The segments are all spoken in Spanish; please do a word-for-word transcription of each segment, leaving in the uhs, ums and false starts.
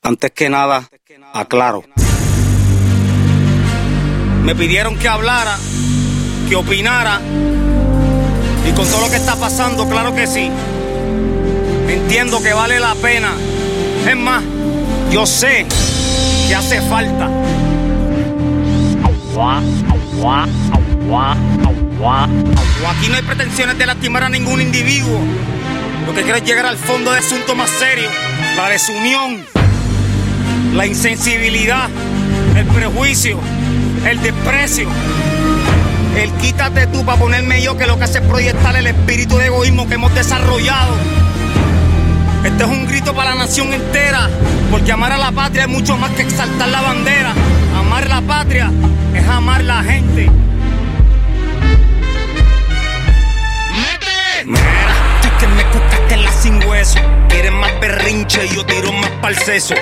Antes que nada, aclaro. Me pidieron que hablara, que opinara. Y con todo lo que está pasando, claro que sí. Entiendo que vale la pena. Es más, yo sé que hace falta. Aquí no hay pretensiones de lastimar a ningún individuo. Lo que quiero es llegar al fondo del asunto más serio. La desunión, la insensibilidad, el prejuicio, el desprecio. El quítate tú para ponerme yo, que lo que hace es proyectar el espíritu de egoísmo que hemos desarrollado. Este es un grito para la nación entera, porque amar a la patria es mucho más que exaltar la bandera. Amar la patria es amar la gente. Mira, tú que me cucaste la sin hueso, quieres más berrinche y yo tiro más pa'l seso.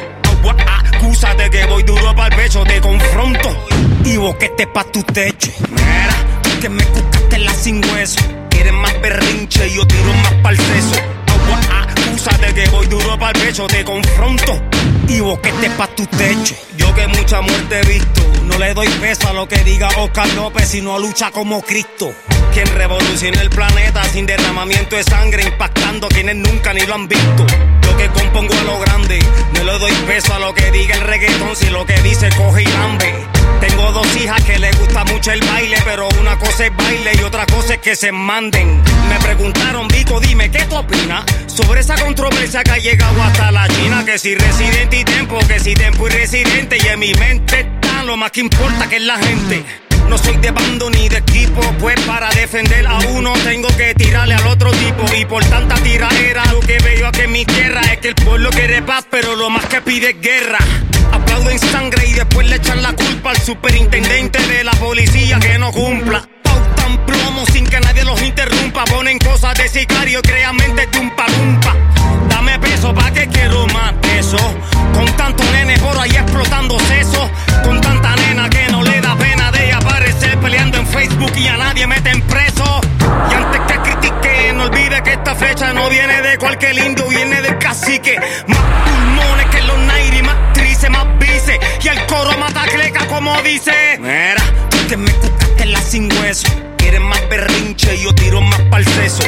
Acúsate que voy duro pa'l pecho, te confronto y boquete pa' tu techo. Mira, tú que me cucaste la sin hueso, quieres más berrinche y yo tiro más pa'l seso. Acúsate que voy duro pa'l pecho, te confronto y boquete pa' tu techo. Yo que mucha muerte he visto, no le doy peso a lo que diga Oscar López, sino lucha como Cristo, quien revoluciona el planeta sin derramamiento de sangre, impactando a quienes nunca ni lo han visto. Yo que compongo a lo grande, no le doy peso a lo que diga el reggaetón, si lo que dice coge y lambe. Tengo dos hijas que les gusta mucho el baile, pero una cosa es baile y otra cosa es que se manden. Me preguntaron, Vico, dime, ¿qué tú opinas sobre esa controversia que ha llegado hasta la China? Que si Residente y Tempo, que si Tempo y Residente, y en mi mente está lo más que importa, que es la gente. No soy de bando ni de equipo, pues para defender a uno tengo que tirarle al otro tipo. Y por tanta tiradera, lo que veo aquí en mi tierra es que el pueblo quiere paz, pero lo más que pide es guerra. Aplauden sangre y después le echan la culpa al superintendente de la policía que no cumpla. Pautan plomo sin que nadie los interrumpa, ponen cosas de sicario, crean mentes de un palumpa. Dame peso, ¿pa' qué quiero más peso? Con tanto nene por ahí explotando sesos, con tanta nena que no le da pena de aparecer peleando en Facebook y a nadie meten preso. Y antes que critique, no olvide que esta flecha no viene de cualquier indio, viene del cacique. Más pulmones que los Nairi, más trice, más bice, y el coro mata cleca como dice. Mira, tú que me cucaste la sin hueso, quieres más berrinche y yo tiro más pa'l seso.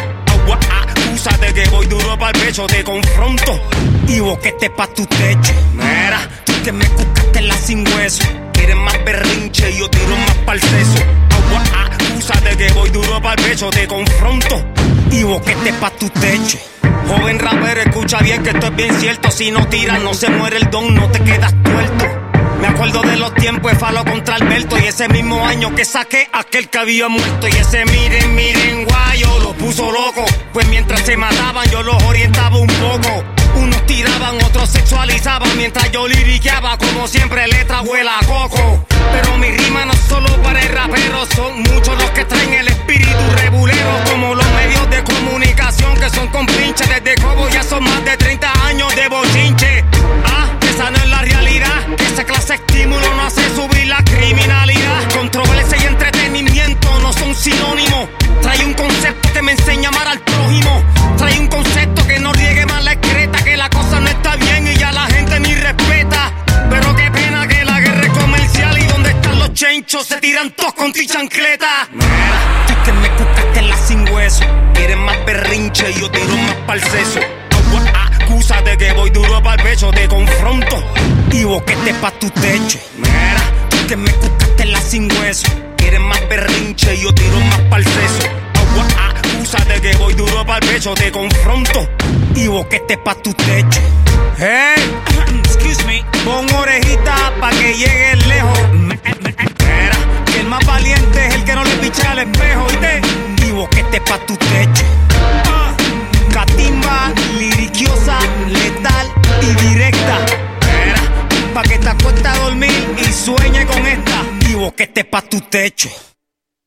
Acúsate que voy duro pa'l pecho, te confronto y boquete pa' tu techo. Mira, tú que me cucaste la sin hueso, quieres más berrinche y yo tiro más pa'l seso. Acúsate que voy duro pa'l pecho, te confronto y boquete pa' tu techo. Joven rapero, escucha bien que esto es bien cierto. Si no tiras, no se muere el don, no te quedas tuerto. Me acuerdo de los tiempos de Falo contra Alberto, y ese mismo año que saqué aquel que había muerto. Y ese miren, miren, guayo, lo puso loco, pues mientras se mataban yo los orientaba un poco. Unos tiraban, otros sexualizaban, mientras yo liriqueaba, como siempre letra huela a coco. Pero mi rima no es solo para el rapero, son muchos los que traen el espíritu rebulero, como los medios de comunicación que son compinches. Desde Cobo ya son más de treinta años de bochinche. Ah, esa no es la realidad, esa clase de estímulo no hace subir la criminalidad. Controversia y entretenimiento no son sinónimos. Trae un concepto que me enseña a amar al prójimo. Trae un concepto que no riegue más la excreta, que la cosa no está bien y ya la gente ni respeta. Pero qué pena que la guerra es comercial y donde están los chenchos se tiran todos con ti chancleta. Mira, tú que me cucaste la sin hueso, quieres más berrinche y yo tiro más pa'l seso. Acúsate que voy duro pa'l pecho, te confronto y boquete pa' tu techo. Mira, tú que me cucaste la sin hueso, quieres más berrinche y yo tiro más pa'l seso. Acúsate que voy duro pa'l pecho, te confronto y boquete pa' tu techo. Hey, excuse me, pon orejita pa' que llegue lejos. Mira, que el más valiente es el que no le picha al espejo, ¿oíste? Y boquete pa' tu techo. Catimba, liriquiosa, letal y directa. Mira, pa' que te acuestes a dormir y sueñe con esta y boquete pa' tu techo.